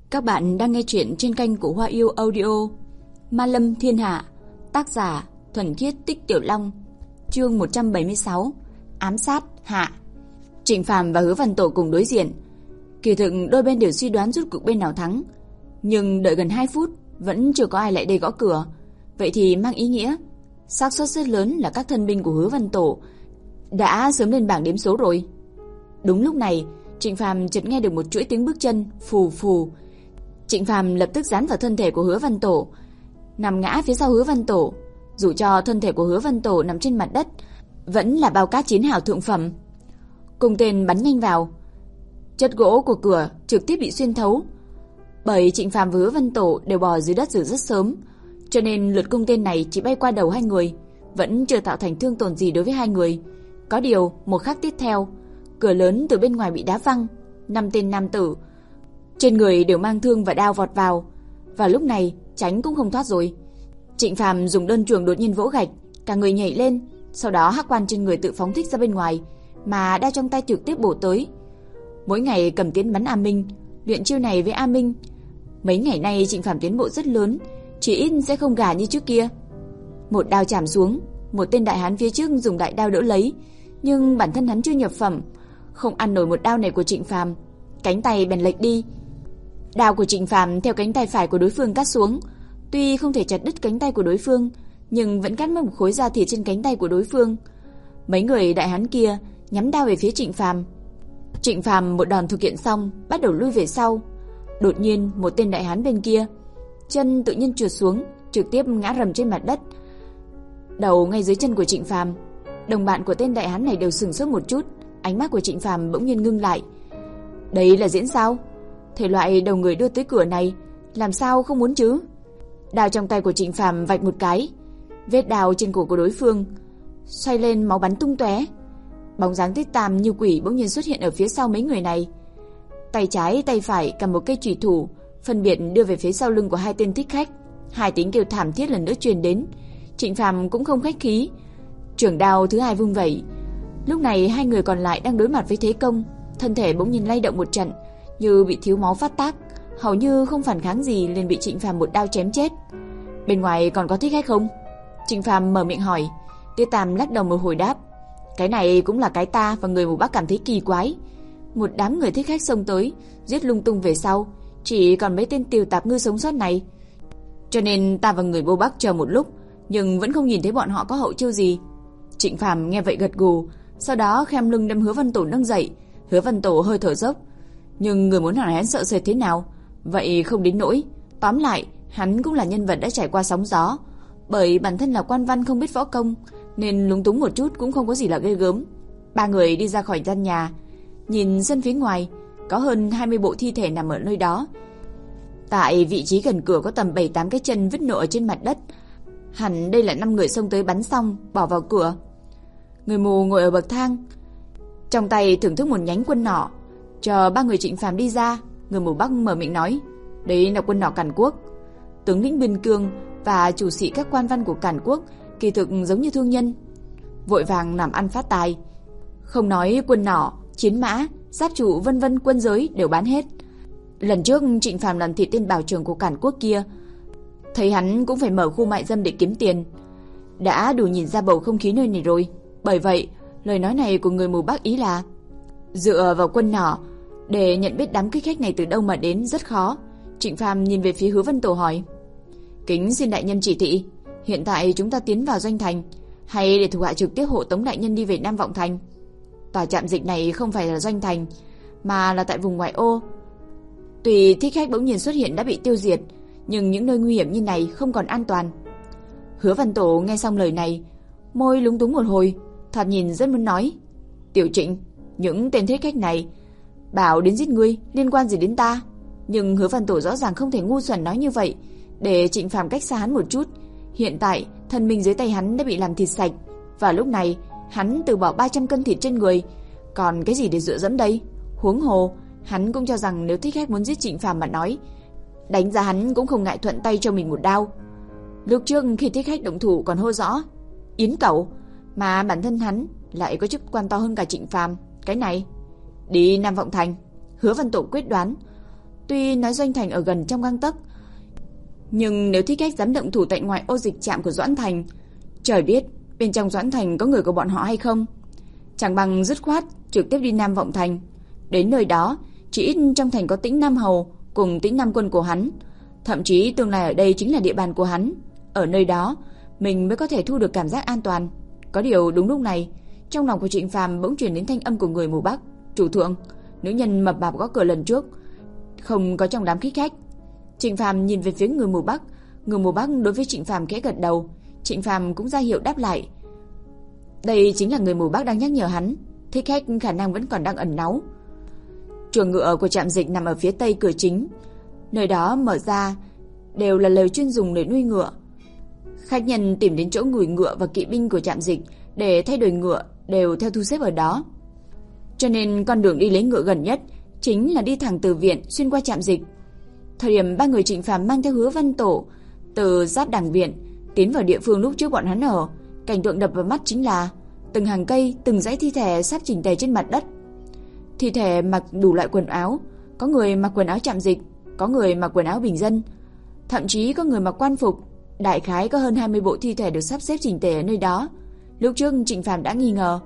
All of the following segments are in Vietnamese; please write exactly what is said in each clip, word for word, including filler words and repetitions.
Các bạn đang nghe chuyện trên kênh của Hoa Yêu Audio. Ma Lâm Thiên Hạ, tác giả Thuần Khiết Tích Tiểu Long, chương một trăm bảy mươi sáu, ám sát hạ. Trịnh Phàm và Hứa Văn Tổ cùng đối diện. Kỳ thực đôi bên đều suy đoán rốt cuộc bên nào thắng, nhưng đợi gần hai phút vẫn chưa có ai lại đây gõ cửa. Vậy thì mang ý nghĩa xác suất rất lớn là các thân binh của Hứa Văn Tổ đã sớm lên bảng đếm số rồi. Đúng lúc này, Trịnh Phàm chợt nghe được một chuỗi tiếng bước chân phù phù. Trịnh Phàm lập tức dán vào thân thể của Hứa Văn Tổ, nằm ngã phía sau Hứa Văn Tổ. Dù cho thân thể của Hứa Văn Tổ nằm trên mặt đất, vẫn là bao cát chiến hào thượng phẩm. Cung tên bắn nhanh vào, chất gỗ của cửa trực tiếp bị xuyên thấu. Bởi Trịnh Phàm và Hứa Văn Tổ đều bò dưới đất từ rất sớm, cho nên lượt cung tên này chỉ bay qua đầu hai người, vẫn chưa tạo thành thương tổn gì đối với hai người. Có điều, một khắc tiếp theo, cửa lớn từ bên ngoài bị đá văng, năm tên nam tử trên người đều mang thương và đao vọt vào, và lúc này tránh cũng không thoát rồi. Trịnh Phàm dùng đơn trường đột nhiên vỗ gạch, cả người nhảy lên, sau đó hắc quan trên người tự phóng thích ra bên ngoài, mà đao trong tay trực tiếp bổ tới. Mỗi ngày cầm tiến bắn A Minh, luyện chiêu này với A Minh. Mấy ngày nay Trịnh Phàm tiến bộ rất lớn, chỉ ít sẽ không gà như trước kia. Một đao chạm xuống, một tên đại hán phía trước dùng đại đao đỡ lấy, nhưng bản thân hắn chưa nhập phẩm, không ăn nổi một đao này của Trịnh Phàm, cánh tay bèn lệch đi. Đao của Trịnh Phàm theo cánh tay phải của đối phương cắt xuống, tuy không thể chặt đứt cánh tay của đối phương, nhưng vẫn cắt mất một khối da thịt trên cánh tay của đối phương. Mấy người đại hán kia nhắm đao về phía Trịnh Phàm. Trịnh Phàm một đòn thực hiện xong, bắt đầu lui về sau. Đột nhiên, một tên đại hán bên kia chân tự nhiên trượt xuống, trực tiếp ngã rầm trên mặt đất, đầu ngay dưới chân của Trịnh Phàm. Đồng bạn của tên đại hán này đều sửng sốt một chút, ánh mắt của Trịnh Phàm bỗng nhiên ngưng lại. Đấy là diễn sao? Thể loại đầu người đưa tới cửa này, làm sao không muốn chứ? Đao trong tay của Trịnh Phàm vạch một cái, vết đao trên cổ của đối phương xoay lên, máu bắn tung tóe. Bóng dáng Tiết Tam như quỷ bỗng nhiên xuất hiện ở phía sau mấy người này, tay trái tay phải cầm một cây chùy thủ, phân biệt đưa về phía sau lưng của hai tên thích khách. Hai tiếng kêu thảm thiết lần nữa truyền đến. Trịnh Phàm cũng không khách khí, chưởng đao thứ hai vung vẩy. Lúc này hai người còn lại đang đối mặt với thế công, thân thể bỗng nhiên lay động một trận, như bị thiếu máu phát tác, hầu như không phản kháng gì liền bị Trịnh Phàm một đao chém chết. Bên ngoài còn có thích khách không? Trịnh Phàm mở miệng hỏi. Tiết Tam lắc đầu một hồi đáp, cái này cũng là cái ta và người mù Bắc cảm thấy kỳ quái. Một đám người thích khách xông tới, giết lung tung về sau, chỉ còn mấy tên tiểu tạp ngư sống sót này. Cho nên ta và người Bô Bắc chờ một lúc, nhưng vẫn không nhìn thấy bọn họ có hậu chiêu gì. Trịnh Phàm nghe vậy gật gù, sau đó khom lưng đem Hứa Văn Tổ nâng dậy. Hứa Văn Tổ hơi thở dốc, nhưng người muốn hỏi hắn sợ sệt thế nào, vậy không đến nỗi. Tóm lại, hắn cũng là nhân vật đã trải qua sóng gió, bởi bản thân là quan văn không biết võ công, nên lúng túng một chút cũng không có gì là ghê gớm. Ba người đi ra khỏi gian nhà, nhìn sân phía ngoài, có hơn hai mươi bộ thi thể nằm ở nơi đó. Tại vị trí gần cửa có tầm bảy tám cái chân vứt nổ ở trên mặt đất. Hẳn đây là năm người xông tới bắn xong bỏ vào cửa. Người mù ngồi ở bậc thang, trong tay thưởng thức một nhánh quân nỏ. Chờ ba người Trịnh Phàm đi ra, người mù Bắc mở miệng nói, đấy là quân nỏ Càn Quốc. Tướng lĩnh Biên Cương và chủ sĩ các quan văn của Càn Quốc kỳ thực giống như thương nhân, vội vàng làm ăn phát tài. Không nói quân nỏ, chiến mã, giáp trụ vân vân quân giới đều bán hết. Lần trước Trịnh Phàm làm thịt tên bảo trưởng của Càn Quốc kia, thấy hắn cũng phải mở khu mại dâm để kiếm tiền, đã đủ nhìn ra bầu không khí nơi này rồi. Bởi vậy, lời nói này của người mù Bắc ý là dựa vào quân nỏ để nhận biết đám kích khách này từ đâu mà đến rất khó. Trịnh Phàm nhìn về phía Hứa Văn Tổ hỏi, kính xin đại nhân chỉ thị, hiện tại chúng ta tiến vào doanh thành, hay để thủ hạ trực tiếp hộ tống đại nhân đi về Nam Vọng Thành? Tòa trạm dịch này không phải là doanh thành, mà là tại vùng ngoại ô. Tuy thích khách bỗng nhiên xuất hiện đã bị tiêu diệt, nhưng những nơi nguy hiểm như này không còn an toàn. Hứa Văn Tổ nghe xong lời này, môi lúng túng một hồi, thoạt nhìn rất muốn nói, Tiểu Trịnh, những tên thích khách này bảo đến giết ngươi, liên quan gì đến ta? Nhưng Hứa Văn Tổ rõ ràng không thể ngu xuẩn nói như vậy, để Trịnh Phàm cách xa hắn một chút. Hiện tại thân mình dưới tay hắn đã bị làm thịt sạch, và lúc này hắn từ bỏ ba trăm cân thịt trên người, còn cái gì để dựa dẫm đây? Huống hồ hắn cũng cho rằng nếu thích khách muốn giết Trịnh Phàm mà nói, đánh giá hắn cũng không ngại thuận tay cho mình một đao. Lúc trước khi thích khách động thủ còn hô rõ Yến Cẩu, mà bản thân hắn lại có chức quan to hơn cả Trịnh Phàm. Cái này đi Nam Vọng Thành. Hứa Văn Tổ quyết đoán. Tuy nói doanh thành ở gần trong gang tấc, nhưng nếu Thích Khách dám động thủ tại ngoài ô dịch trạm của Doãn Thành, trời biết bên trong Doãn Thành có người của bọn họ hay không. Chẳng bằng dứt khoát trực tiếp đi Nam Vọng Thành. Đến nơi đó, chỉ ít trong thành có Tĩnh Nam Hầu cùng Tĩnh Nam Quân của hắn, thậm chí tương lai ở đây chính là địa bàn của hắn. Ở nơi đó, mình mới có thể thu được cảm giác an toàn. Có điều đúng lúc này, trong lòng của Trịnh Phàm bỗng truyền đến thanh âm của người mù Bắc. Chủ thượng, nữ nhân mập mạp gõ cửa lần trước không có trong đám Thích Khách. Trịnh Phàm nhìn về phía người mù Bắc, người mù Bắc đối với Trịnh Phàm khẽ gật đầu. Trịnh Phàm cũng ra hiệu đáp lại. Đây chính là người mù Bắc đang nhắc nhở hắn, Thích Khách khả năng vẫn còn đang ẩn náu. Chuồng ngựa của trạm dịch nằm ở phía tây cửa chính, nơi đó mở ra đều là lều chuyên dùng để nuôi ngựa. Khách nhân tìm đến chỗ ngủi ngựa và kỵ binh của trạm dịch để thay đổi ngựa đều theo thu xếp ở đó. Cho nên con đường đi lấy ngựa gần nhất chính là đi thẳng từ viện xuyên qua trạm dịch. Thời điểm ba người Trịnh Phàm mang theo Hứa Văn Tổ từ Giáp Đằng viện tiến vào địa phương lúc trước bọn hắn ở, cảnh tượng đập vào mắt chính là từng hàng cây, từng dãy thi thể sắp chỉnh tề trên mặt đất. Thi thể mặc đủ loại quần áo, có người mặc quần áo trạm dịch, có người mặc quần áo bình dân, thậm chí có người mặc quan phục. Đại khái có hơn hai mươi bộ thi thể được sắp xếp chỉnh tề ở nơi đó. Lúc trước Trịnh Phàm đã nghi ngờ,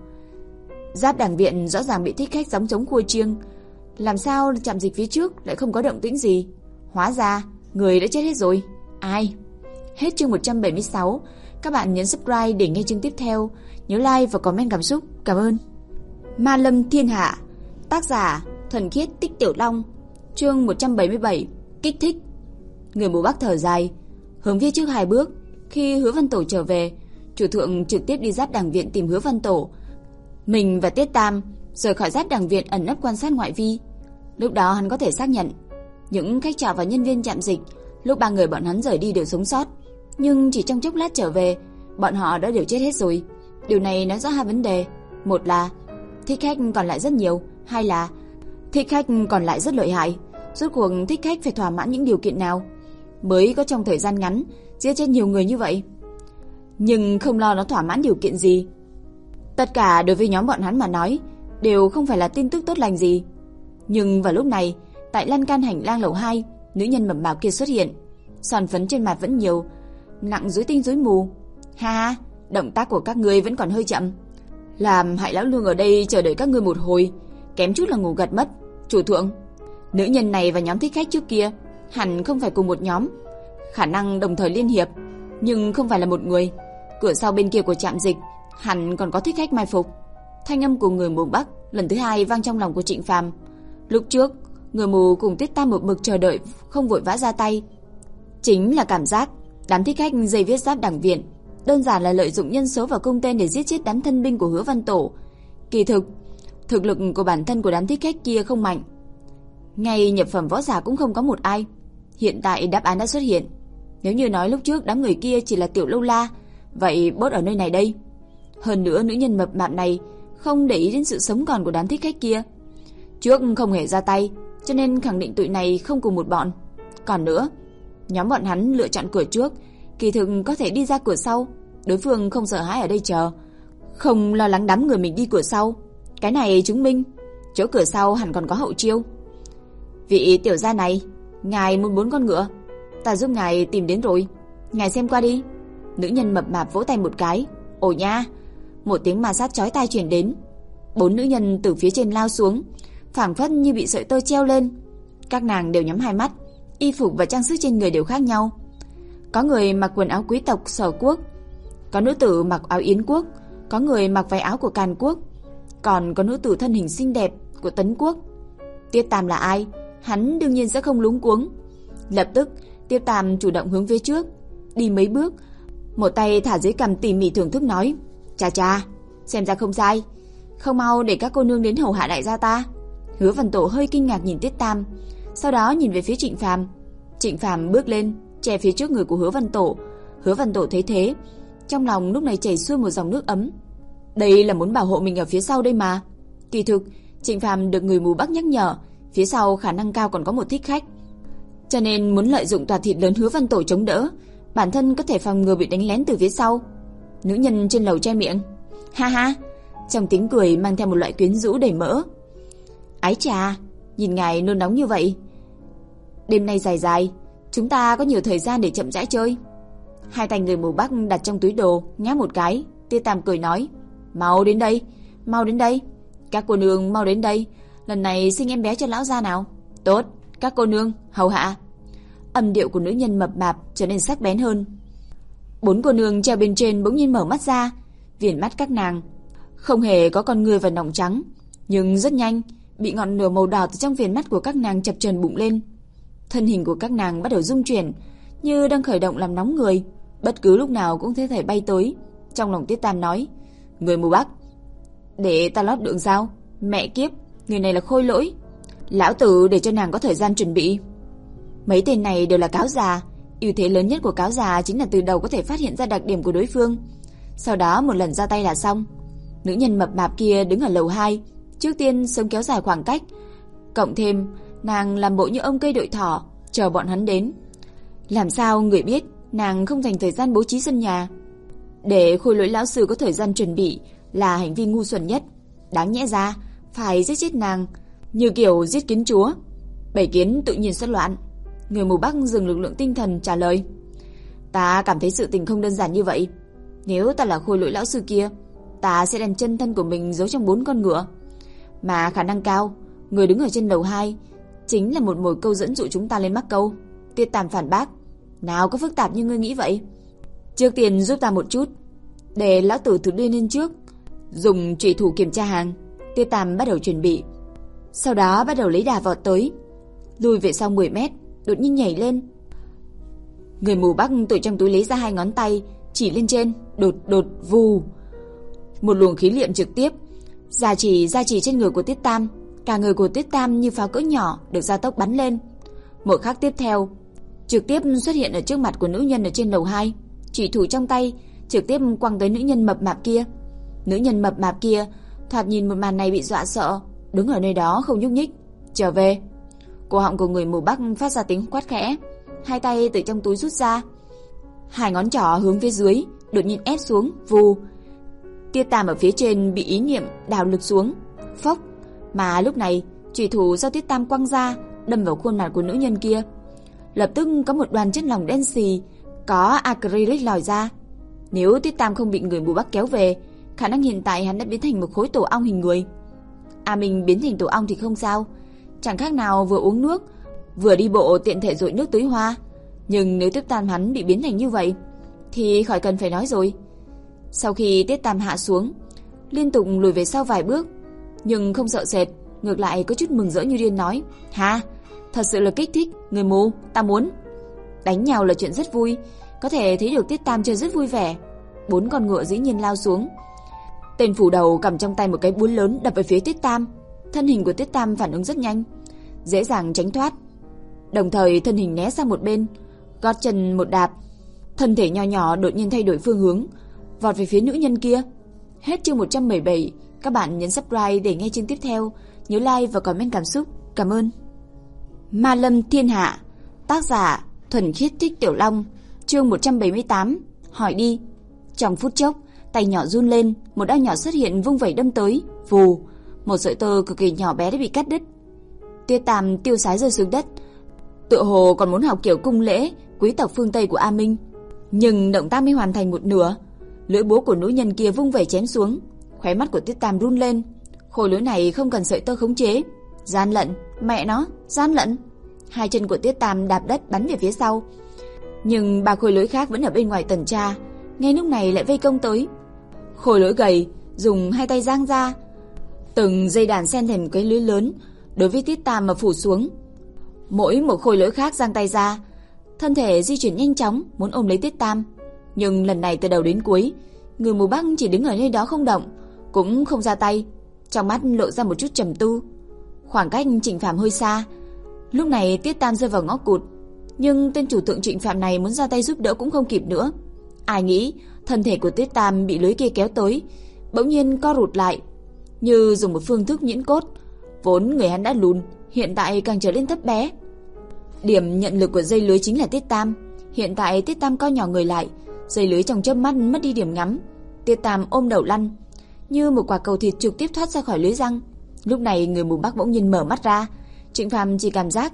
Giáp Đằng viện rõ ràng bị Thích Khách gióng chống khua chiêng, làm sao trạm dịch phía trước lại không có động tĩnh gì? Hóa ra người đã chết hết rồi. Ai? Hết chương một trăm bảy mươi sáu. Các bạn nhấn subscribe để nghe chương tiếp theo. Nhớ like và comment cảm xúc. Cảm ơn. Ma Lâm Thiên Hạ. Tác giả Thuần Khiết Tích Tiểu Long. Chương một trăm bảy mươi bảy. Kích thích. Người mù Bắc thở dài, hướng phía trước hai bước. Khi Hứa Văn Tổ trở về, chủ thượng trực tiếp đi Giáp Đằng viện tìm Hứa Văn Tổ. Mình và Tiết Tam rời khỏi Giáp Đằng viện ẩn nấp quan sát ngoại vi. Lúc đó hắn có thể xác nhận những khách trọ và nhân viên trạm dịch lúc ba người bọn hắn rời đi đều sống sót, nhưng chỉ trong chốc lát trở về, bọn họ đã đều chết hết rồi. Điều này nói rõ hai vấn đề: một là Thích Khách còn lại rất nhiều, hai là Thích Khách còn lại rất lợi hại. Rốt cuộc Thích Khách phải thỏa mãn những điều kiện nào mới có trong thời gian ngắn giết chết nhiều người như vậy? Nhưng không lo nó thỏa mãn điều kiện gì, tất cả đối với nhóm bọn hắn mà nói đều không phải là tin tức tốt lành gì. Nhưng vào lúc này, tại lan can hành lang lầu hai, nữ nhân mập mạp kia xuất hiện, son phấn trên mặt vẫn nhiều, nặng rối tinh rối mù. Ha ha, động tác của các ngươi vẫn còn hơi chậm, làm hại lão nương ở đây chờ đợi các ngươi một hồi, kém chút là ngủ gật mất. Chủ thượng, nữ nhân này và nhóm Thích Khách trước kia hẳn không phải cùng một nhóm, khả năng đồng thời liên hiệp, nhưng không phải là một người. Cửa sau bên kia của trạm dịch hẳn còn có Thích Khách mai phục. Thanh âm của người mù Bắc lần thứ hai vang trong lòng của Trịnh Phàm. Lúc trước, người mù cùng Tiết Tam một mực chờ đợi, không vội vã ra tay. Chính là cảm giác đám Thích Khách dây viết Giáp Đằng viện đơn giản là lợi dụng nhân số và cung tên để giết chết đám thân binh của Hứa Văn Tổ. Kỳ thực, thực lực của bản thân của đám Thích Khách kia không mạnh, ngay nhập phẩm võ giả cũng không có một ai. Hiện tại đáp án đã xuất hiện. Nếu như nói lúc trước đám người kia chỉ là tiểu lâu la, vậy bốt ở nơi này đây. Hơn nữa, nữ nhân mập mạp này không để ý đến sự sống còn của đám Thích Khách kia, trước không hề ra tay, cho nên khẳng định tụi này không cùng một bọn. Còn nữa, nhóm bọn hắn lựa chọn cửa trước, kỳ thực có thể đi ra cửa sau. Đối phương không sợ hãi ở đây chờ, không lo lắng đám người mình đi cửa sau. Cái này chứng minh chỗ cửa sau hẳn còn có hậu chiêu. Vị tiểu gia này, ngài muốn bốn con ngựa, ta giúp ngài tìm đến rồi, ngài xem qua đi. Nữ nhân mập mạp vỗ tay một cái. Ồ nha! Một tiếng ma sát chói tai truyền đến. Bốn nữ nhân từ phía trên lao xuống, phảng phất như bị sợi tơ treo lên. Các nàng đều nhắm hai mắt, y phục và trang sức trên người đều khác nhau. Có người mặc quần áo quý tộc Sở quốc, có nữ tử mặc áo Yến quốc, có người mặc váy áo của Càn quốc, còn có nữ tử thân hình xinh đẹp của Tấn quốc. Tiết Tam là ai? Hắn đương nhiên sẽ không luống cuống. Lập tức, Tiết Tam chủ động hướng phía trước, đi mấy bước, một tay thả dưới cằm tỉ mỉ thưởng thức nói: "Cha cha, xem ra không sai, không mau để các cô nương đến hầu hạ đại gia ta." Hứa Văn Tổ hơi kinh ngạc nhìn Tiết Tam, sau đó nhìn về phía Trịnh Phàm. Trịnh Phàm bước lên, che phía trước người của Hứa Văn Tổ. Hứa Văn Tổ thấy thế, trong lòng lúc này chảy xuôi một dòng nước ấm. Đây là muốn bảo hộ mình ở phía sau đây mà. Kỳ thực, Trịnh Phàm được người mù Bắc nhắc nhở, phía sau khả năng cao còn có một Thích Khách, cho nên muốn lợi dụng tòa thịt lớn Hứa Văn Tổ chống đỡ, bản thân có thể phòng ngừa bị đánh lén từ phía sau. Nữ nhân trên lầu che miệng, ha ha, trong tiếng cười mang theo một loại quyến rũ đầy mỡ. Ái chà, nhìn ngài nôn nóng như vậy, Đêm nay dài dài, chúng ta có nhiều thời gian để chậm rãi chơi. Hai tay người mù Bắc đặt trong túi đồ, nháp một cái. Tiết Tam cười nói, mau đến đây, mau đến đây. Các cô nương mau đến đây, lần này sinh em bé cho lão gia nào. Tốt, các cô nương, hầu hạ. Âm điệu của nữ nhân mập mạp trở nên sắc bén hơn. Bốn cô nương treo bên trên bỗng nhiên mở mắt ra. Viền mắt các nàng không hề có con người và nòng trắng, nhưng rất nhanh bị ngọn lửa màu đỏ từ trong viền mắt của các nàng chập chờn bùng lên. Thân hình của các nàng bắt đầu rung chuyển, như đang khởi động làm nóng người, bất cứ lúc nào cũng có thể bay tới. Trong lòng Tiết Tam nói, người mù Bắc, để ta lót đường sao? Mẹ kiếp, người này là khôi lỗi. Lão tử để cho nàng có thời gian chuẩn bị. Mấy tên này đều là cáo già. Ưu thế lớn nhất của cáo già chính là từ đầu có thể phát hiện ra đặc điểm của đối phương, sau đó một lần ra tay là xong. Nữ nhân mập mạp kia đứng ở lầu hai, trước tiên sớm kéo dài khoảng cách, cộng thêm nàng làm bộ như ông cây đội thỏ chờ bọn hắn đến. Làm sao người biết nàng không dành thời gian bố trí sân nhà để khôi lỗi lão sư có thời gian chuẩn bị là hành vi ngu xuẩn nhất. Đáng nhẽ ra phải giết chết nàng, như kiểu giết kiến chúa, bảy kiến tự nhiên xuất loạn. Người mù Bắc dừng lực lượng tinh thần trả lời, ta cảm thấy sự tình không đơn giản như vậy. Nếu ta là khôi lỗi lão sư kia, ta sẽ đem chân thân của mình giấu trong bốn con ngựa, mà khả năng cao người đứng ở trên lầu hai chính là một mồi câu dẫn dụ chúng ta lên mắc câu. Tiết Tam phản bác, nào có phức tạp như ngươi nghĩ vậy. Trước tiên giúp ta một chút, để lão tử thử đi lên trước, dùng chủy thủ kiểm tra hàng. Tiết Tam bắt đầu chuẩn bị, sau đó bắt đầu lấy đà vọt tới, lùi về sau mười mét, đột nhiên nhảy lên. Người mù Bắc từ trong túi lấy ra hai ngón tay chỉ lên trên, đột đột vù, một luồng khí liệm trực tiếp gia trì gia trì trên người của Tiết Tam. Cả người của Tiết Tam như pháo cỡ nhỏ được gia tốc bắn lên. Một khắc tiếp theo, trực tiếp xuất hiện ở trước mặt của nữ nhân ở trên lầu hai, chỉ thủ trong tay trực tiếp quăng tới nữ nhân mập mạp kia. Nữ nhân mập mạp kia thoạt nhìn một màn này bị dọa sợ, đứng ở nơi đó không nhúc nhích. Trở về. Cổ họng của người mù Bắc phát ra tiếng quát khẽ, hai tay từ trong túi rút ra, hai ngón trỏ hướng phía dưới đột nhiên ép xuống, vù. Tiết Tam ở phía trên bị ý niệm đào lực xuống, phốc, mà lúc này chủy thủ do Tiết Tam quăng ra đâm vào khuôn mặt của nữ nhân kia. Lập tức có một đoàn chất lỏng đen xì có acrylic lòi ra. Nếu Tiết Tam không bị người mù Bắc kéo về, khả năng hiện tại hắn đã biến thành một khối tổ ong hình người. À, mình biến thành tổ ong thì không sao, chẳng khác nào vừa uống nước vừa đi bộ tiện thể dội nước tưới hoa. Nhưng nếu Tiết Tam hắn bị biến thành như vậy thì khỏi cần phải nói rồi. Sau khi Tiết Tam hạ xuống, liên tục lùi về sau vài bước, nhưng không sợ sệt, ngược lại có chút mừng rỡ như điên nói, hả, thật sự là kích thích, người mù, ta muốn. Đánh nhau là chuyện rất vui, có thể thấy được Tiết Tam chơi rất vui vẻ. Bốn con ngựa dĩ nhiên lao xuống. Tên phủ đầu cầm trong tay một cái búa lớn đập về phía Tiết Tam. Thân hình của Tiết Tam phản ứng rất nhanh, dễ dàng tránh thoát, đồng thời thân hình né sang một bên, gót chân một đạp, thân thể nho nhỏ đột nhiên thay đổi phương hướng, vọt về phía nữ nhân kia. Hết chương một trăm mười bảy. Các bạn nhấn subscribe để nghe chương tiếp theo, nhớ like và comment cảm xúc. Cảm ơn. Ma Lâm Thiên Hạ, tác giả Thuần Khiết Thích Tiểu Long, chương một trăm bảy mươi tám. Hỏi đi. Trong phút chốc, tay nhỏ run lên, một đao nhỏ xuất hiện vung vẩy đâm tới, vù, một sợi tơ cực kỳ nhỏ bé đã bị cắt đứt. Tiết Tam tiêu sái rơi xuống đất, tựa hồ còn muốn học kiểu cung lễ quý tộc phương Tây của A Minh, nhưng động tác mới hoàn thành một nửa, lưỡi búa của nữ nhân kia vung vẩy chém xuống. Khóe mắt của Tiết Tam run lên, khối lưỡi này không cần sợi tơ khống chế, gian lận, mẹ nó, gian lận. Hai chân của Tiết Tam đạp đất bắn về phía sau, nhưng ba khối lưỡi khác vẫn ở bên ngoài tuần tra, ngay lúc này lại vây công tới. Khối lưỡi gầy dùng hai tay giang ra, từng dây đàn xen thành một cái lưới lớn đối với Tiết Tam mà phủ xuống. Mỗi một khối lưỡi khác giang tay ra, thân thể di chuyển nhanh chóng muốn ôm lấy Tiết Tam, nhưng lần này từ đầu đến cuối, người mù Bắc chỉ đứng ở nơi đó không động, cũng không ra tay, trong mắt lộ ra một chút trầm tư. Khoảng cách Trịnh Phàm hơi xa, lúc này Tiết Tam rơi vào ngõ cụt, nhưng tên chủ tượng Trịnh Phàm này muốn ra tay giúp đỡ cũng không kịp nữa. Ai nghĩ thân thể của Tiết Tam bị lưới kia kéo tới, bỗng nhiên co rụt lại, như dùng một phương thức nhuyễn cốt. Vốn người hắn đã lùn, hiện tại càng trở nên thấp bé. Điểm nhận lực của dây lưới chính là Tiết Tam. Hiện tại Tiết Tam co nhỏ người lại, dây lưới trong chớp mắt mất đi điểm ngắm. Tiết Tam ôm đầu lăn, như một quả cầu thịt trực tiếp thoát ra khỏi lưới răng. Lúc này người mù Bắc bỗng nhiên mở mắt ra, Trịnh Phàm chỉ cảm giác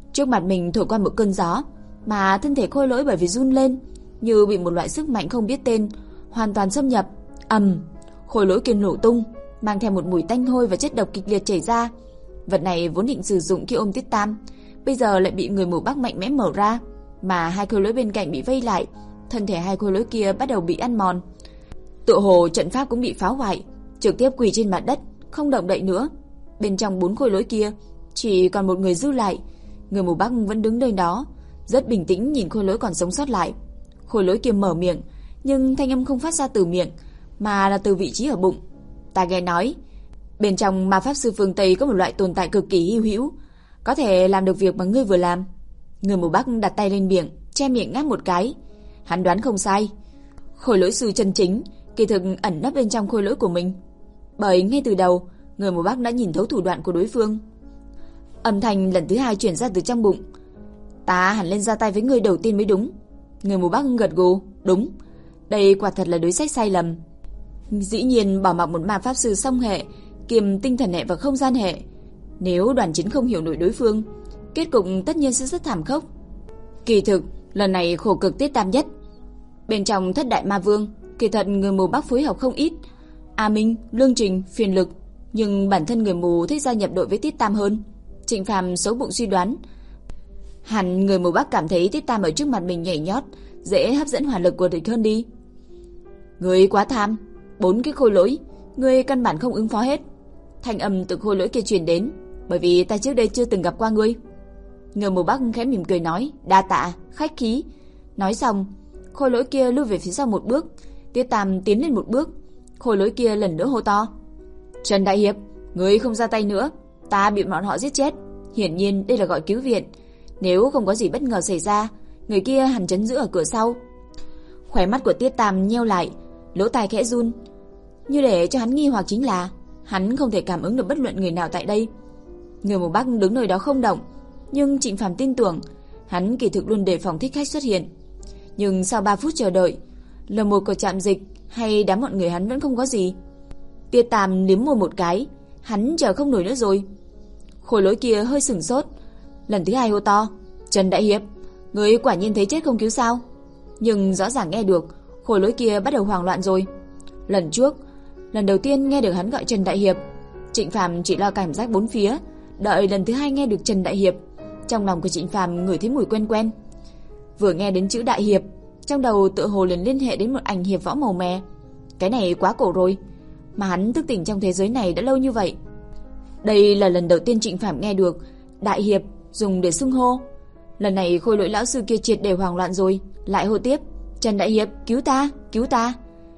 Trước mặt mình thổi qua một cơn gió, mà thân thể khôi lỗi bởi vì run lên, như bị một loại sức mạnh không biết tên hoàn toàn xâm nhập. Ầm, khôi lỗi kia nổ tung, mang theo một mùi tanh hôi và chất độc kịch liệt chảy ra. Vật này vốn định sử dụng khi ôm Tiết Tam, bây giờ lại bị người mù Bắc mạnh mẽ mở ra, mà hai khôi lỗi bên cạnh bị vây lại, thân thể hai khôi lỗi kia bắt đầu bị ăn mòn. Tựa hồ trận pháp cũng bị phá hoại, trực tiếp quỳ trên mặt đất, không động đậy nữa. Bên trong bốn khôi lỗi kia, chỉ còn một người dư lại. Người mù Bắc vẫn đứng nơi đó, rất bình tĩnh nhìn khôi lỗi còn sống sót lại. Khôi lỗi kia mở miệng, nhưng thanh âm không phát ra từ miệng, mà là từ vị trí ở bụng. Ta nghe nói, bên trong ma pháp sư phương Tây có một loại tồn tại cực kỳ hy hữu, có thể làm được việc mà ngươi vừa làm. Người mù Bắc đặt tay lên miệng, che miệng ngáp một cái. Hắn đoán không sai, khôi lỗi sư chân chính kỳ thực ẩn nấp bên trong khôi lỗi của mình, bởi ngay từ đầu người mù Bắc đã nhìn thấu thủ đoạn của đối phương. Âm thanh lần thứ hai truyền ra từ trong bụng. Ta hẳn lên ra tay với người đầu tiên mới đúng. Người mù Bắc gật gù, đúng, đây quả thật là đối sách sai lầm. Dĩ nhiên bỏ mặc một ma pháp sư song hệ kiêm tinh thần hệ và không gian hệ, nếu đoàn chiến không hiểu nổi đối phương, kết cục tất nhiên sẽ rất thảm khốc. Kỳ thực lần này khổ cực Tiết Tam nhất. Bên trong thất đại ma vương, kỳ thật người mù Bắc phối hợp không ít, A Minh, Lương Trình, Phiền Lực, nhưng bản thân người mù thích gia nhập đội với Tiết Tam hơn. Trịnh Phàm xấu bụng suy đoán, hẳn người mù Bắc cảm thấy Tiết Tam ở trước mặt mình nhảy nhót, dễ hấp dẫn hỏa lực của địch hơn đi. Ngươi quá tham, bốn cái khôi lỗi, ngươi căn bản không ứng phó hết. Thanh âm từ khôi lỗi kia truyền đến, bởi vì ta trước đây chưa từng gặp qua ngươi. Người mù Bắc khẽ mỉm cười nói, đa tạ, khách khí. Nói xong, khôi lỗi kia lùi về phía sau một bước, Tiết Tam tiến lên một bước. Khôi lỗi kia lần nữa hô to, Trần Đại Hiệp, ngươi không ra tay nữa, ta bị bọn họ giết chết. Hiển nhiên đây là gọi cứu viện, nếu không có gì bất ngờ xảy ra, người kia hẳn trấn giữ ở cửa sau. Khóe mắt của Tiết Tam nheo lại, lỗ tai khẽ run, như để cho hắn nghi hoặc chính là hắn không thể cảm ứng được bất luận người nào tại đây. Người mù Bắc đứng nơi đó không động, nhưng Trịnh Phàm tin tưởng hắn kỳ thực luôn đề phòng thích khách xuất hiện. Nhưng sau ba phút chờ đợi, lờ một của trạm dịch hay đám mọi người hắn vẫn không có gì. Tiết Tam liếm môi một cái, hắn chờ không nổi nữa rồi. Khôi lỗi kia hơi sửng sốt, lần thứ hai hô to, Trần Đại Hiệp, người quả nhiên thấy chết không cứu sao? Nhưng rõ ràng nghe được, khôi lỗi kia bắt đầu hoảng loạn rồi. Lần trước, lần đầu tiên nghe được hắn gọi Trần Đại Hiệp, Trịnh Phàm chỉ lo cảm giác bốn phía, đợi lần thứ hai nghe được Trần Đại Hiệp, trong lòng của Trịnh Phàm ngửi thấy mùi quen quen. Vừa nghe đến chữ Đại Hiệp, trong đầu tựa hồ liền liên hệ đến một ảnh hiệp võ màu mè. Cái này quá cổ rồi, mà hắn thức tỉnh trong thế giới này đã lâu như vậy. Đây là lần đầu tiên Trịnh Phàm nghe được Đại Hiệp dùng để xưng hô. Lần này khôi lỗi lão sư kia triệt để hoảng loạn rồi, lại hô tiếp, Trần Đại Hiệp, cứu ta, cứu ta.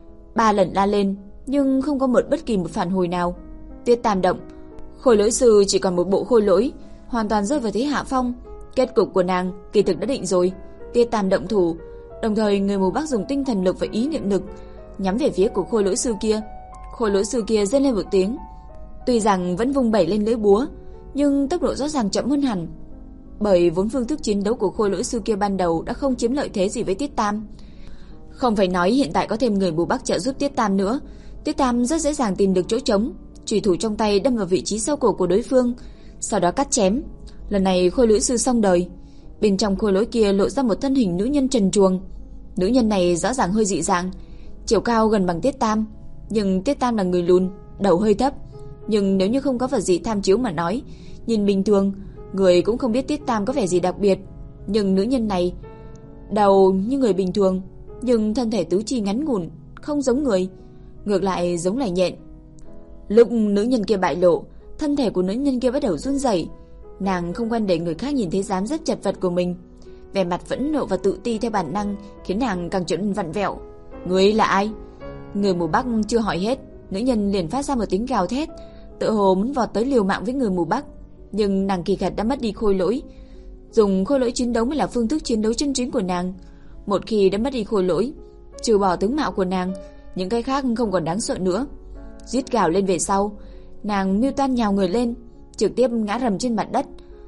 Ba lần la lên, nhưng không có một bất kỳ một phản hồi nào. Tiết Tam động, khôi lỗi sư chỉ còn một bộ khôi lỗi, hoàn toàn rơi vào thế hạ phong. Kết cục của nàng kỳ thực đã định rồi. Tiết Tam động thủ, đồng thời người mù Bắc dùng tinh thần lực và ý niệm lực nhắm về phía của khôi lỗi sư kia. Khôi lỗi sư kia rên lên một tiếng, tuy rằng vẫn vung bẩy lên lưỡi búa, nhưng tốc độ rõ ràng chậm hơn hẳn, bởi vốn phương thức chiến đấu của khôi lỗi sư kia ban đầu đã không chiếm lợi thế gì với Tiết Tam. Không phải nói hiện tại có thêm người mù Bắc trợ giúp Tiết Tam nữa, Tiết Tam rất dễ dàng tìm được chỗ trống, chùy thủ trong tay đâm vào vị trí sau cổ của đối phương, sau đó cắt chém. Lần này khôi lỗi sư xong đời. Bên trong khôi lỗi kia lộ ra một thân hình nữ nhân trần truồng. Nữ nhân này rõ ràng hơi dị dạng, chiều cao gần bằng Tiết Tam, nhưng Tiết Tam là người lùn, đầu hơi thấp. Nhưng nếu như không có vật gì tham chiếu mà nói, nhìn bình thường, người cũng không biết Tiết Tam có vẻ gì đặc biệt. Nhưng nữ nhân này, đầu như người bình thường, nhưng thân thể tứ chi ngắn ngủn, không giống người, ngược lại giống là nhện. Lúc nữ nhân kia bại lộ, thân thể của nữ nhân kia bắt đầu run rẩy. Nàng không quen để người khác nhìn thấy dáng dấp chật vật của mình, vẻ mặt phẫn nộ và tự ti theo bản năng khiến nàng càng trở nên vặn vẹo. Ngươi là ai? Người mù Bắc chưa hỏi hết, nữ nhân liền phát ra một tiếng gào thét, tựa hồ muốn vọt tới liều mạng với người mù Bắc. Nhưng nàng kỳ thật đã mất đi khôi lỗi, dùng khôi lỗi chiến đấu mới là phương thức chiến đấu chân chính của nàng. Một khi đã mất đi khôi lỗi, trừ bỏ tướng mạo của nàng, những cái khác không còn đáng sợ nữa. Rít gào lên về sau, nàng mưu toan nhào người lên, trực tiếp ngã rầm trên mặt đất,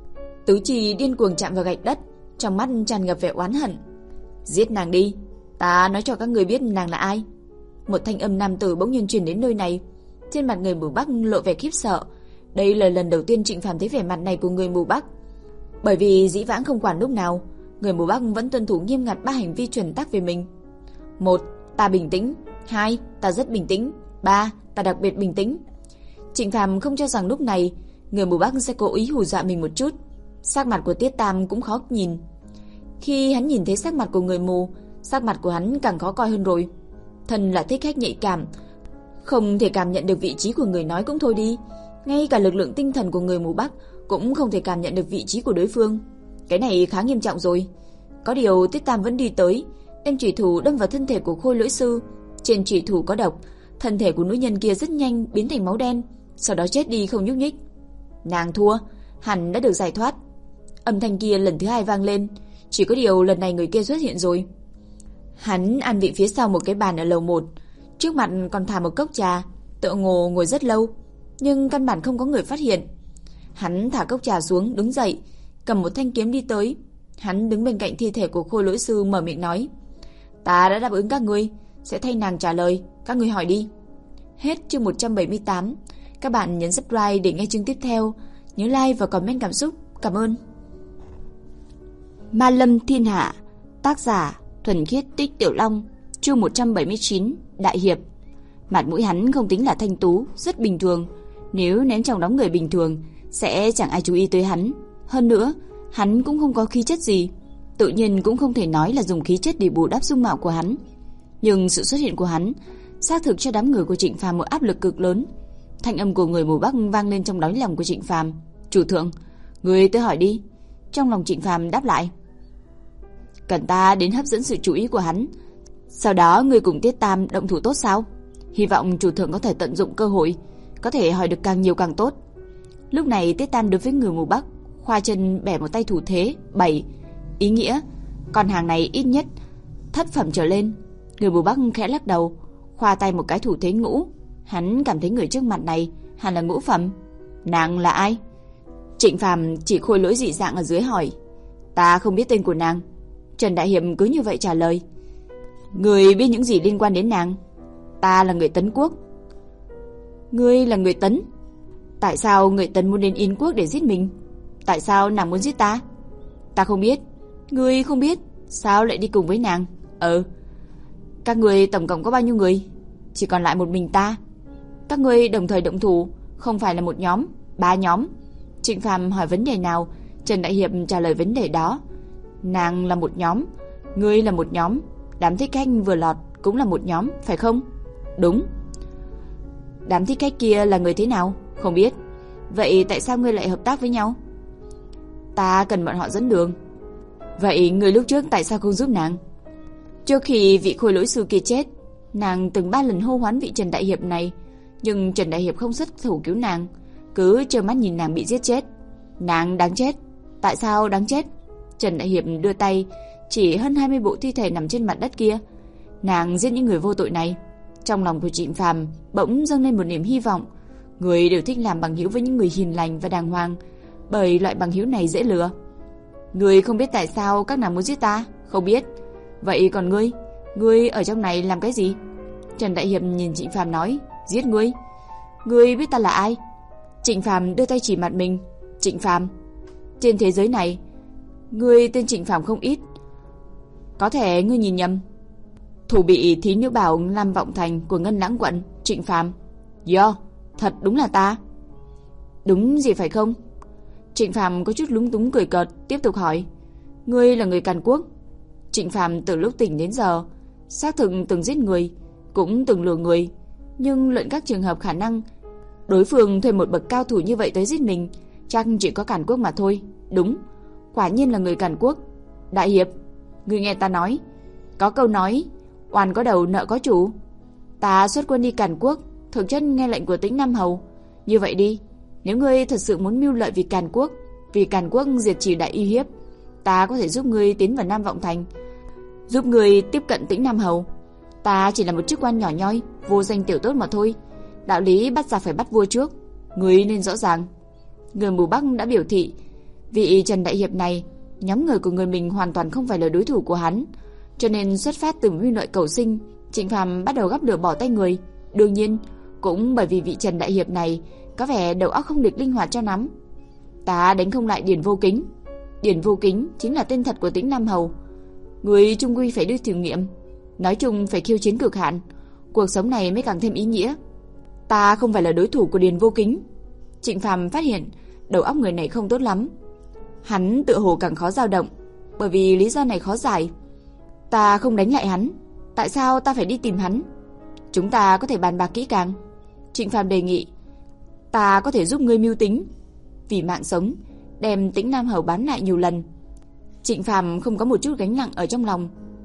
tứ chi điên cuồng chạm vào gạch đất, trong mắt tràn ngập vẻ oán hận. Giết nàng đi, ta nói cho các người biết nàng là ai. Một thanh âm nam tử bỗng nhiên truyền đến nơi này. Trên mặt người mù Bắc lộ vẻ khiếp sợ. Đây là lần đầu tiên Trịnh Phàm thấy vẻ mặt này của người mù Bắc. Bởi vì dĩ vãng không quản lúc nào, người mù Bắc vẫn tuân thủ nghiêm ngặt ba hành vi chuẩn tắc về mình. Một, ta bình tĩnh. Hai, ta rất bình tĩnh. Ba, ta đặc biệt bình tĩnh. Trịnh Phàm không cho rằng lúc này người mù Bắc sẽ cố ý hù dọa mình một chút. Sắc mặt của Tiết Tam cũng khó nhìn. Khi hắn nhìn thấy sắc mặt của người mù, sắc mặt của hắn càng khó coi hơn rồi. Thần là thích khách nhạy cảm, không thể cảm nhận được vị trí của người nói cũng thôi đi, ngay cả lực lượng tinh thần của người mù Bắc cũng không thể cảm nhận được vị trí của đối phương. Cái này khá nghiêm trọng rồi. Có điều Tiết Tam vẫn đi tới, đem chủy thủ đâm vào thân thể của Khôi Lỗi sư. Trên chủy thủ có độc, thân thể của nữ nhân kia rất nhanh biến thành máu đen, sau đó chết đi không nhúc nhích. Nàng thua, hẳn đã được giải thoát. Âm thanh kia lần thứ hai vang lên, chỉ có điều lần này người kia xuất hiện rồi. Hắn an vị phía sau một cái bàn ở lầu một, trước mặt còn thả một cốc trà, tựa ngồ ngồi rất lâu, nhưng căn bản không có người phát hiện. Hắn thả cốc trà xuống, đứng dậy, cầm một thanh kiếm đi tới. Hắn đứng bên cạnh thi thể của Khôi Lỗi sư mở miệng nói: "Ta đã đáp ứng các ngươi, sẽ thay nàng trả lời, các ngươi hỏi đi." Hết chương một trăm bảy mươi tám. Các bạn nhấn subscribe để nghe chương tiếp theo, nhớ like và comment cảm xúc. Cảm ơn. Ma Lâm Thiên Hạ, tác giả Thuần Khiết Tích Tiểu Long, chương một trăm bảy mươi chín, đại hiệp. Mặt mũi hắn không tính là thanh tú, rất bình thường, nếu ném trong đám người bình thường sẽ chẳng ai chú ý tới hắn. Hơn nữa, hắn cũng không có khí chất gì, tự nhiên cũng không thể nói là dùng khí chất để bù đắp dung mạo của hắn. Nhưng sự xuất hiện của hắn xác thực cho đám người của Trịnh Phàm một áp lực cực lớn. Thanh âm của người mù Bắc vang lên trong đáy lòng của Trịnh Phàm: "Chủ thượng, người tới hỏi đi." Trong lòng Trịnh Phàm đáp lại: "Cần ta đến hấp dẫn sự chú ý của hắn, sau đó người cùng Tiết Tam động thủ tốt sao? Hy vọng chủ thượng có thể tận dụng cơ hội, có thể hỏi được càng nhiều càng tốt." Lúc này Tiết Tam đối với người mù Bắc khoa chân bẻ một tay thủ thế bảy, ý nghĩa con hàng này ít nhất thất phẩm trở lên. Người mù Bắc khẽ lắc đầu, khoa tay một cái thủ thế ngũ. Hắn cảm thấy người trước mặt này hẳn là ngũ phẩm. "Nàng là ai?" Trịnh Phàm chỉ Khôi Lỗi dị dạng ở dưới hỏi. "Ta không biết tên của nàng." Trần Đại Hiệp cứ như vậy trả lời. "Người biết những gì liên quan đến nàng?" "Ta là người Tấn Quốc." "Ngươi là người Tấn? Tại sao người Tấn muốn đến Yên Quốc để giết mình? Tại sao nàng muốn giết ta?" "Ta không biết." "Ngươi không biết, sao lại đi cùng với nàng?" "Ừ." "Các ngươi tổng cộng có bao nhiêu người?" "Chỉ còn lại một mình ta." "Các ngươi đồng thời động thủ, không phải là một nhóm, ba nhóm?" Trịnh Phàm hỏi vấn đề nào, Trần Đại Hiệp trả lời vấn đề đó. "Nàng là một nhóm, ngươi là một nhóm, đám thích khách vừa lọt cũng là một nhóm, phải không?" "Đúng." "Đám thích khách kia là người thế nào?" "Không biết." "Vậy tại sao ngươi lại hợp tác với nhau?" "Ta cần bọn họ dẫn đường." "Vậy ngươi lúc trước tại sao không giúp nàng?" "Trước khi vị Khôi Lỗi sư kia chết, nàng từng ba lần hô hoán vị Trần Đại Hiệp này, nhưng Trần Đại Hiệp không xuất thủ cứu nàng, cứ trơ mắt nhìn nàng bị giết chết. Nàng đáng chết." "Tại sao đáng chết?" Trần Đại Hiệp đưa tay chỉ hơn hai mươi bộ thi thể nằm trên mặt đất kia. "Nàng giết những người vô tội này." Trong lòng của Trịnh Phàm bỗng dâng lên một niềm hy vọng. Người đều thích làm bằng hữu với những người hiền lành và đàng hoàng, bởi loại bằng hữu này dễ lừa. "Ngươi không biết tại sao các nàng muốn giết ta?" "Không biết." "Vậy còn ngươi, ngươi ở trong này làm cái gì?" Trần Đại Hiệp nhìn Trịnh Phàm nói: "Giết ngươi." "Ngươi biết ta là ai?" Trịnh Phàm đưa tay chỉ mặt mình. "Trịnh Phàm, trên thế giới này ngươi tên Trịnh Phàm không ít, có thể ngươi nhìn nhầm." "Thủ bị thí nữ bảo Lam Vọng Thành của Ngân Lãng quận, Trịnh Phàm." "Yo, thật đúng là ta." "Đúng gì phải không?" Trịnh Phàm có chút lúng túng cười cợt, tiếp tục hỏi: "Ngươi là người Càn Quốc?" Trịnh Phàm từ lúc tỉnh đến giờ xác thực từng giết người, cũng từng lừa người, nhưng luận các trường hợp khả năng đối phương thuê một bậc cao thủ như vậy tới giết mình, chắc chỉ có Càn Quốc mà thôi. "Đúng, quả nhiên là người Càn Quốc." "Đại Hiệp, ngươi nghe ta nói, có câu nói oan có đầu nợ có chủ. Ta xuất quân đi Càn Quốc, thực chất nghe lệnh của Tĩnh Nam Hầu. Như vậy đi, nếu ngươi thật sự muốn mưu lợi vì Càn Quốc, vì Càn Quốc diệt trừ đại uy hiếp, ta có thể giúp ngươi tiến vào Nam Vọng Thành, giúp ngươi tiếp cận Tĩnh Nam Hầu. Ta chỉ là một chức quan nhỏ nhoi, vô danh tiểu tốt mà thôi. Đạo lý bắt giặc phải bắt vua trước, ngươi nên rõ ràng." Người mù Bắc đã biểu thị, vị Trần Đại Hiệp này, nhóm người của người mình hoàn toàn không phải là đối thủ của hắn, cho nên xuất phát từ mưu lợi cầu sinh, Trịnh Phàm bắt đầu gắp lửa bỏ tay người. Đương nhiên, cũng bởi vì vị Trần Đại Hiệp này có vẻ đầu óc không được linh hoạt cho lắm. "Ta đánh không lại Điền Vô Kính." Điền Vô Kính chính là tên thật của Tĩnh Nam Hầu. Người chung quy phải đi thử nghiệm, nói chung phải khiêu chiến cực hạn, cuộc sống này mới càng thêm ý nghĩa. Ta không phải là đối thủ của Điền Vô Kính. Trịnh Phàm phát hiện đầu óc người này không tốt lắm. Hắn tựa hồ càng khó dao động, bởi vì lý do này khó giải. Ta không đánh lại hắn, tại sao ta phải đi tìm hắn? Chúng ta có thể bàn bạc kỹ càng. Trịnh Phàm đề nghị. Ta có thể giúp ngươi mưu tính, vì mạng sống đem Tĩnh Nam Hầu bán lại nhiều lần. Trịnh Phàm không có một chút gánh nặng ở trong lòng.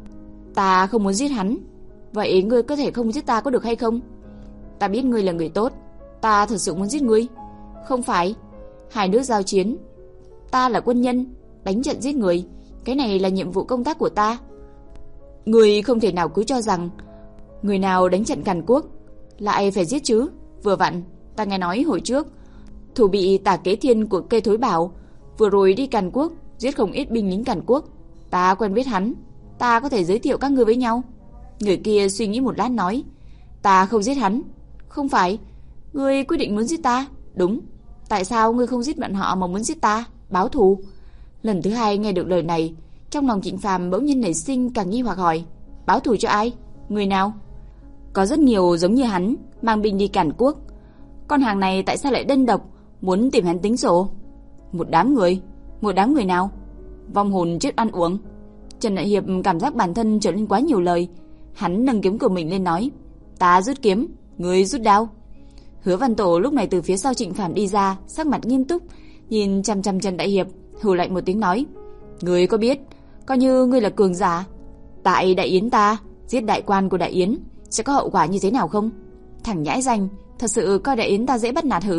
Ta không muốn giết hắn, vậy ngươi có thể không giết ta có được hay không? Ta biết ngươi là người tốt, ta thật sự muốn giết ngươi. Không phải, hai nước giao chiến, ta là quân nhân, đánh trận giết người, cái này là nhiệm vụ công tác của ta. Ngươi không thể nào cứ cho rằng người nào đánh trận càn quốc lại phải giết chứ. Vừa vặn, ta nghe nói hồi trước thủ bị Tả Kế Thiên của Cây Thối Bảo vừa rồi đi càn quốc, giết không ít binh lính càn quốc. Ta quen biết hắn, ta có thể giới thiệu các ngươi với nhau. Người kia suy nghĩ một lát nói. Ta không giết hắn. Không phải, ngươi quyết định muốn giết ta. Đúng, tại sao ngươi không giết bọn họ mà muốn giết ta, báo thù? Lần thứ hai nghe được lời này, trong lòng Trịnh Phàm bỗng nhiên nảy sinh càng nghi hoặc hỏi. Báo thù cho ai? Người nào? Có rất nhiều giống như hắn mang binh đi càn quốc. Con hàng này tại sao lại đơn độc muốn tìm hắn tính sổ? Một đám người. Một đám người nào? Vong hồn chết ăn uống. Trần Đại Hiệp cảm giác bản thân trở nên quá nhiều lời. Hắn nâng kiếm của mình lên nói. Ta rút kiếm, ngươi rút đao. Hứa Văn Tổ lúc này từ phía sau Trịnh Phàm đi ra, sắc mặt nghiêm túc, nhìn chằm chằm Trần Đại Hiệp, hừ lạnh một tiếng nói. Ngươi có biết, coi như ngươi là cường giả, tại Đại Yến ta giết đại quan của Đại Yến sẽ có hậu quả như thế nào không? Thằng nhãi danh, thật sự coi Đại Yến ta dễ bắt nạt hử?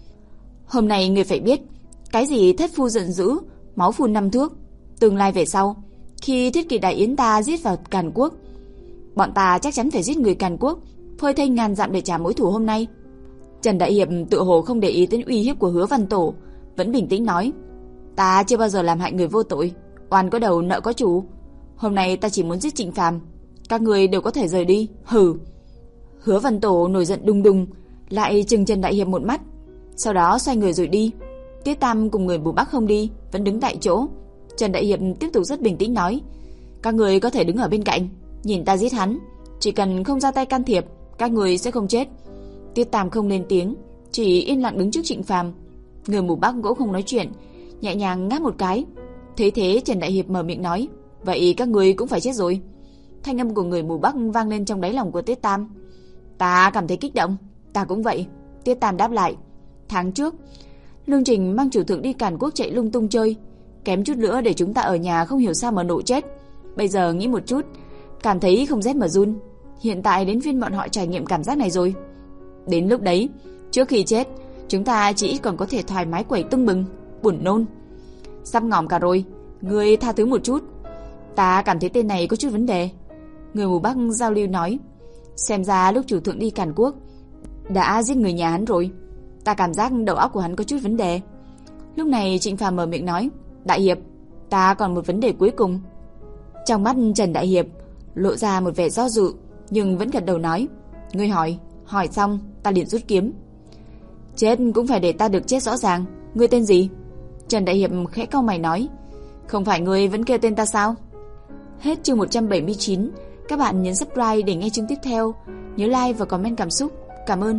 Hôm nay ngươi phải biết, cái gì thất phu giận dữ, máu phun năm thước. Tương lai về sau, khi thiết kỵ Đại Yến ta giết vào càn quốc, bọn ta chắc chắn phải giết người càn quốc, phơi thây ngàn dặm để trả mối thù hôm nay. Trần Đại Hiệp tựa hồ không để ý đến uy hiếp của Hứa Văn Tổ, vẫn bình tĩnh nói. Ta chưa bao giờ làm hại người vô tội, oan có đầu nợ có chủ. Hôm nay ta chỉ muốn giết Trịnh Phàm, các người đều có thể rời đi. Hừ. Hứa Văn Tổ nổi giận đùng đùng, lại trừng Trần Đại Hiệp một mắt, sau đó xoay người rồi đi. Tiết Tam cùng người Bù Bắc không đi, vẫn đứng tại chỗ. Trần Đại Hiệp tiếp tục rất bình tĩnh nói. Các người có thể đứng ở bên cạnh, nhìn ta giết hắn, chỉ cần không ra tay can thiệp, các người sẽ không chết. Tiết Tam không lên tiếng, chỉ yên lặng đứng trước Trịnh Phàm. Người Mù Bắc cũng không nói chuyện, nhẹ nhàng ngáp một cái. Thế thế Trần Đại Hiệp mở miệng nói. Vậy các người cũng phải chết rồi. Thanh âm của người Mù Bắc vang lên trong đáy lòng của Tiết Tam. Ta cảm thấy kích động. Ta cũng vậy. Tiết Tam đáp lại. Tháng trước, Lương Trình mang chủ thượng đi càn quốc chạy lung tung chơi, kém chút nữa để chúng ta ở nhà không hiểu sao mà nộ chết. Bây giờ nghĩ một chút, cảm thấy không rét mà run. Hiện tại đến phiên bọn họ trải nghiệm cảm giác này rồi. Đến lúc đấy, trước khi chết, chúng ta chỉ ít còn có thể thoải mái quẩy tưng bừng, buồn nôn. Sắp ngỏm cả rồi, ngươi tha thứ một chút. Ta cảm thấy tên này có chút vấn đề. Người Mù Bắc giao lưu nói. Xem ra lúc chủ thượng đi càn quốc đã giết người nhà hắn rồi. Ta cảm giác đầu óc của hắn có chút vấn đề. Lúc này Trịnh Phàm mở miệng nói. Đại Hiệp, ta còn một vấn đề cuối cùng. Trong mắt Trần Đại Hiệp lộ ra một vẻ do dự, nhưng vẫn gật đầu nói. Ngươi hỏi, hỏi xong ta liền rút kiếm. Chết cũng phải để ta được chết rõ ràng. Ngươi tên gì? Trần Đại Hiệp khẽ cau mày nói. Không phải ngươi vẫn kêu tên ta sao? Hết chương một trăm bảy mươi chín. Các bạn nhấn subscribe để nghe chương tiếp theo. Nhớ like và comment cảm xúc. Cảm ơn.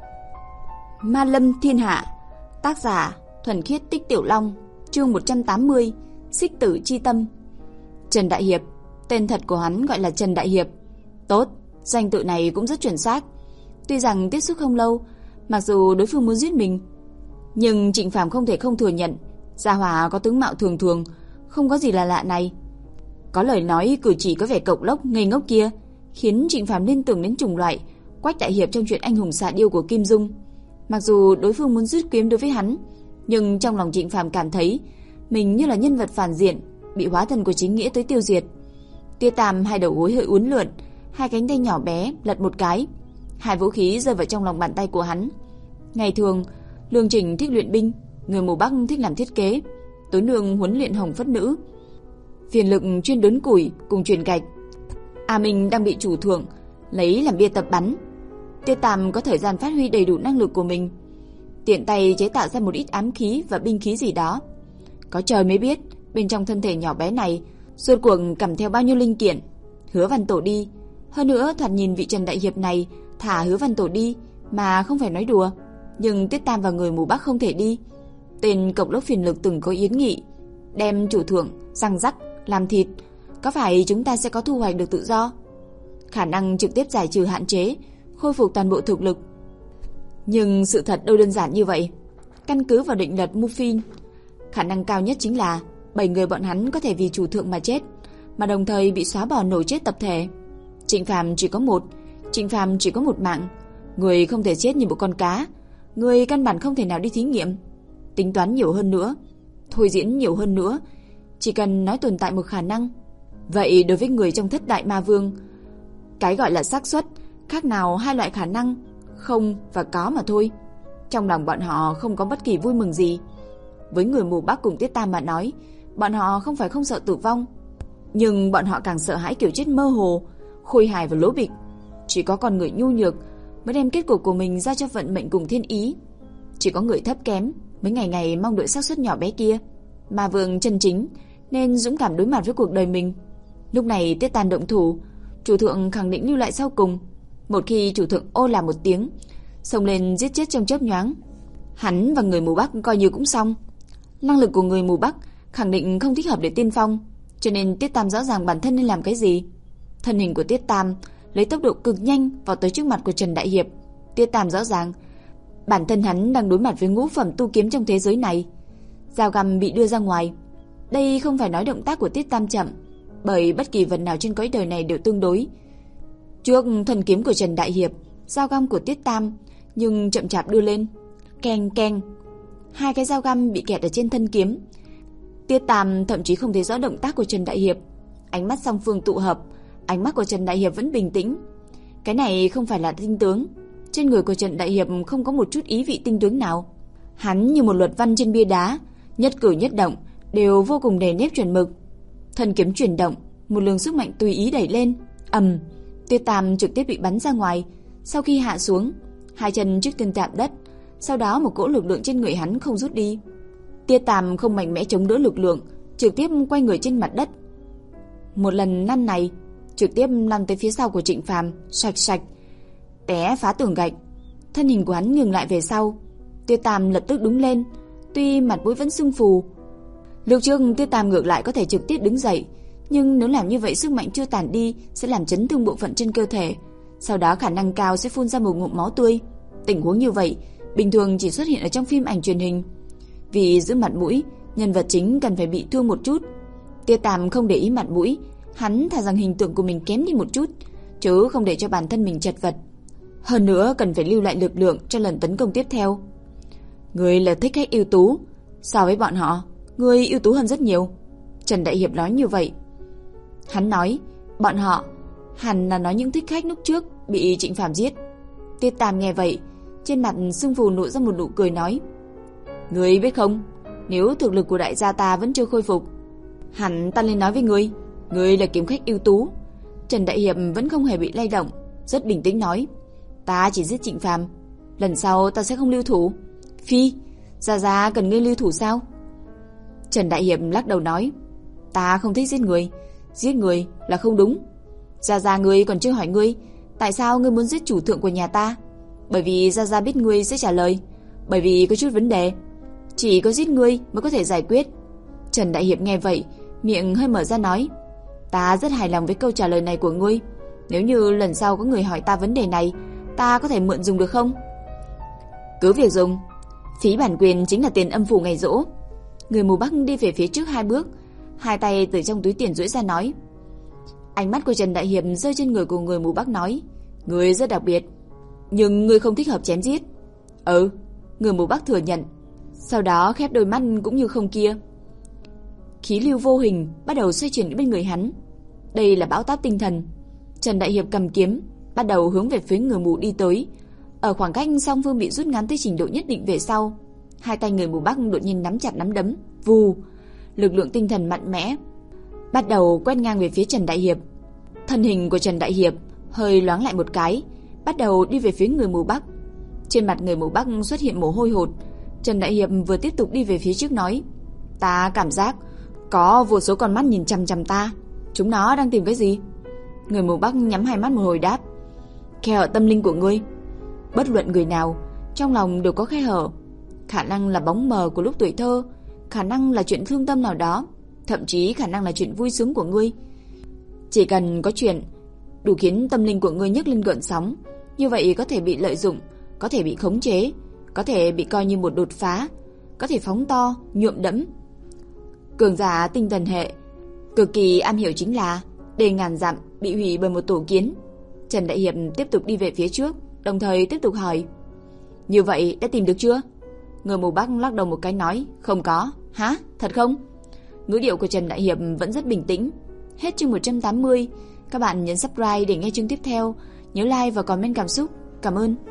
Ma Lâm Thiên Hạ. Tác giả Thuần Khiết Tích Tiểu Long. Chương một trăm tám mươi. Xích Tử Chi Tâm. Trần Đại Hiệp, tên thật của hắn gọi là Trần Đại Hiệp. Tốt, danh tự này cũng rất chuẩn xác. Tuy rằng tiếp xúc không lâu, mặc dù đối phương muốn giết mình, nhưng Trịnh Phàm không thể không thừa nhận, gia hỏa có tướng mạo thường thường, không có gì là lạ này. Có lời nói cử chỉ có vẻ cộc lốc ngây ngốc kia, khiến Trịnh Phàm liên tưởng đến chủng loại Quách Đại Hiệp trong chuyện anh hùng xạ điêu của Kim Dung. Mặc dù đối phương muốn rút kiếm đối với hắn, nhưng trong lòng Trịnh Phàm cảm thấy mình như là nhân vật phản diện, bị hóa thân của chính nghĩa tới tiêu diệt. Tia Tam hai đầu gối hơi uốn lượn, hai cánh tay nhỏ bé lật một cái, hai vũ khí rơi vào trong lòng bàn tay của hắn. Ngày thường, Lương Trình thích luyện binh, người Mù Bắc thích làm thiết kế, Tố Nương huấn luyện Hồng Phất Nữ, Phiền Lực chuyên đốn củi cùng truyền gạch, A Minh đang bị chủ thượng lấy làm bia tập bắn. Tia Tam có thời gian phát huy đầy đủ năng lực của mình, tiện tay chế tạo ra một ít ám khí và binh khí gì đó. Có trời mới biết bên trong thân thể nhỏ bé này rốt cuộc cầm theo bao nhiêu linh kiện. Hứa Văn Tổ đi, hơn nữa thoạt nhìn vị Trần đại hiệp này thả Hứa Văn Tổ đi mà không phải nói đùa, nhưng Tiết Tam và người mù Bắc không thể đi. Tên cộc lốc phiền lực từng có yến nghị, đem chủ thượng răng rắc làm thịt, có phải chúng ta sẽ có thu hoạch được tự do, khả năng trực tiếp giải trừ hạn chế, khôi phục toàn bộ thực lực. Nhưng sự thật đâu đơn giản như vậy. Căn cứ vào định luật Muffin, khả năng cao nhất chính là bảy người bọn hắn có thể vì chủ thượng mà chết, mà đồng thời bị xóa bỏ nổ chết tập thể. Trịnh Phàm chỉ có một, Trịnh Phàm chỉ có một mạng, người không thể chết như một con cá, người căn bản không thể nào đi thí nghiệm. Tính toán nhiều hơn nữa, thôi diễn nhiều hơn nữa, chỉ cần nói tồn tại một khả năng. Vậy đối với người trong thất đại ma vương, cái gọi là xác suất khác nào hai loại khả năng không và có mà thôi. Trong lòng bọn họ không có bất kỳ vui mừng gì. Với người mù Bắc cùng Tiết Tam mà nói, bọn họ không phải không sợ tử vong, nhưng bọn họ càng sợ hãi kiểu chết mơ hồ, khôi hài và lố bịch. Chỉ có con người nhu nhược mới đem kết cục của mình ra cho vận mệnh cùng thiên ý. Chỉ có người thấp kém mới ngày ngày mong đợi xác suất nhỏ bé kia. Ma vương chân chính nên dũng cảm đối mặt với cuộc đời mình. Lúc này Tiết Tam động thủ, chủ thượng khẳng định lưu lại sau cùng. Một khi chủ thượng ô là một tiếng, xông lên giết chết trong chớp nhoáng, hắn và người mù Bắc coi như cũng xong. Năng lực của người mù Bắc khẳng định không thích hợp để tiên phong, cho nên Tiết Tam rõ ràng bản thân nên làm cái gì. Thân hình của Tiết Tam lấy tốc độ cực nhanh vào tới trước mặt của Trần đại hiệp. Tiết Tam rõ ràng bản thân hắn đang đối mặt với ngũ phẩm tu kiếm trong thế giới này. Dao găm bị đưa ra ngoài. Đây không phải nói động tác của Tiết Tam chậm, bởi bất kỳ vật nào trên cõi đời này đều tương đối. Trước thần kiếm của Trần đại hiệp, dao găm của Tiết Tam nhưng chậm chạp đưa lên, keng keng, hai cái dao găm bị kẹt ở trên thân kiếm. Tiết Tam thậm chí không thấy rõ động tác của Trần đại hiệp. Ánh mắt song phương tụ hợp, ánh mắt của Trần đại hiệp vẫn bình tĩnh. Cái này không phải là tinh tướng. Trên người của Trần đại hiệp không có một chút ý vị tinh tướng nào. Hắn như một luật văn trên bia đá, nhất cử nhất động đều vô cùng nề nếp chuẩn mực. Thân kiếm chuyển động, một luồng sức mạnh tùy ý đẩy lên, ầm, Tiết Tam trực tiếp bị bắn ra ngoài. Sau khi hạ xuống, hai chân trước tiên chạm đất, sau đó một cỗ lực lượng trên người hắn không rút đi. Tiết Tam không mạnh mẽ chống đỡ lực lượng, trực tiếp quay người trên mặt đất. Một lần lăn này, trực tiếp lăn tới phía sau của Trịnh Phàm, sạch sạch, té phá tường gạch. Thân hình của hắn ngừng lại về sau. Tiết Tam lập tức đứng lên, tuy mặt mũi vẫn sưng phù. Lúc trước Tiết Tam ngược lại có thể trực tiếp đứng dậy, nhưng nếu làm như vậy sức mạnh chưa tàn đi sẽ làm chấn thương bộ phận trên cơ thể, sau đó khả năng cao sẽ phun ra một ngụm máu tươi. Tình huống như vậy bình thường chỉ xuất hiện ở trong phim ảnh truyền hình. Vì giữ mặt mũi, nhân vật chính cần phải bị thương một chút. Tiết Tam không để ý mặt mũi, hắn thà rằng hình tượng của mình kém đi một chút, chứ không để cho bản thân mình chật vật. Hơn nữa cần phải lưu lại lực lượng cho lần tấn công tiếp theo. Người là thích khách ưu tú, so với bọn họ, người ưu tú hơn rất nhiều. Trần đại hiệp nói như vậy. Hắn nói, bọn họ hẳn là nói những thích khách lúc trước bị Trịnh Phàm giết. Tiết Tam nghe vậy, trên mặt sưng phù nụ ra một nụ cười nói, người biết không, nếu thực lực của đại gia ta vẫn chưa khôi phục, hẳn ta lên nói với ngươi, ngươi là kiếm khách ưu tú. Trần đại hiệp vẫn không hề bị lay động, rất bình tĩnh nói, ta chỉ giết Trịnh Phàm, lần sau ta sẽ không lưu thủ. Phi, gia gia cần ngươi lưu thủ sao? Trần đại hiệp lắc đầu nói, ta không thích giết người, giết người là không đúng. Gia gia ngươi còn chưa hỏi ngươi, tại sao ngươi muốn giết chủ thượng của nhà ta? Bởi vì gia gia biết ngươi sẽ trả lời, bởi vì có chút vấn đề, chỉ có giết ngươi mới có thể giải quyết. Trần đại hiệp nghe vậy, miệng hơi mở ra nói, ta rất hài lòng với câu trả lời này của ngươi. Nếu như lần sau có người hỏi ta vấn đề này, ta có thể mượn dùng được không? Cứ việc dùng, phí bản quyền chính là tiền âm phủ ngày giỗ. Người mù Bắc đi về phía trước hai bước, hai tay từ trong túi tiền duỗi ra nói. Ánh mắt của Trần đại hiệp rơi trên người của người mù Bắc nói, ngươi rất đặc biệt, nhưng ngươi không thích hợp chém giết. Ừ, người mù Bắc thừa nhận. Sau đó khép đôi mắt cũng như không kia. Khí lưu vô hình bắt đầu xoay chuyển bên người hắn. Đây là bão táp tinh thần. Trần đại hiệp cầm kiếm, bắt đầu hướng về phía người mù đi tới. Ở khoảng cách song phương bị rút ngắn tới trình độ nhất định về sau, hai tay người mù Bắc đột nhiên nắm chặt nắm đấm, vù, lực lượng tinh thần mạnh mẽ bắt đầu quét ngang về phía Trần đại hiệp. Thân hình của Trần đại hiệp hơi loáng lại một cái, bắt đầu đi về phía người mù Bắc. Trên mặt người mù Bắc xuất hiện mồ hôi hột. Trần đại hiệp vừa tiếp tục đi về phía trước nói, ta cảm giác Có vô số con mắt nhìn chằm chằm ta. Chúng nó đang tìm cái gì? Người mù Bắc nhắm hai mắt một hồi đáp. Khe hở tâm linh của ngươi. Bất luận người nào, trong lòng đều có khe hở. Khả năng là bóng mờ của lúc tuổi thơ, khả năng là chuyện thương tâm nào đó, thậm chí khả năng là chuyện vui sướng của ngươi. Chỉ cần có chuyện đủ khiến tâm linh của ngươi nhấc lên gợn sóng, như vậy có thể bị lợi dụng, có thể bị khống chế, có thể bị coi như một đột phá, có thể phóng to, nhuộm đẫm. Cường giả tinh thần hệ cực kỳ am hiểu chính là đề ngàn dặm bị hủy bởi một tổ kiến. Trần Đại Hiệp tiếp tục đi về phía trước, đồng thời tiếp tục hỏi. Như vậy đã tìm được chưa? Người mù Bắc lắc đầu một cái nói. Không có. Hả? Thật không? Ngữ điệu của Trần Đại Hiệp vẫn rất bình tĩnh. Hết chương một trăm tám mươi. Các bạn nhấn subscribe để nghe chương tiếp theo. Nhớ like và comment cảm xúc. Cảm ơn.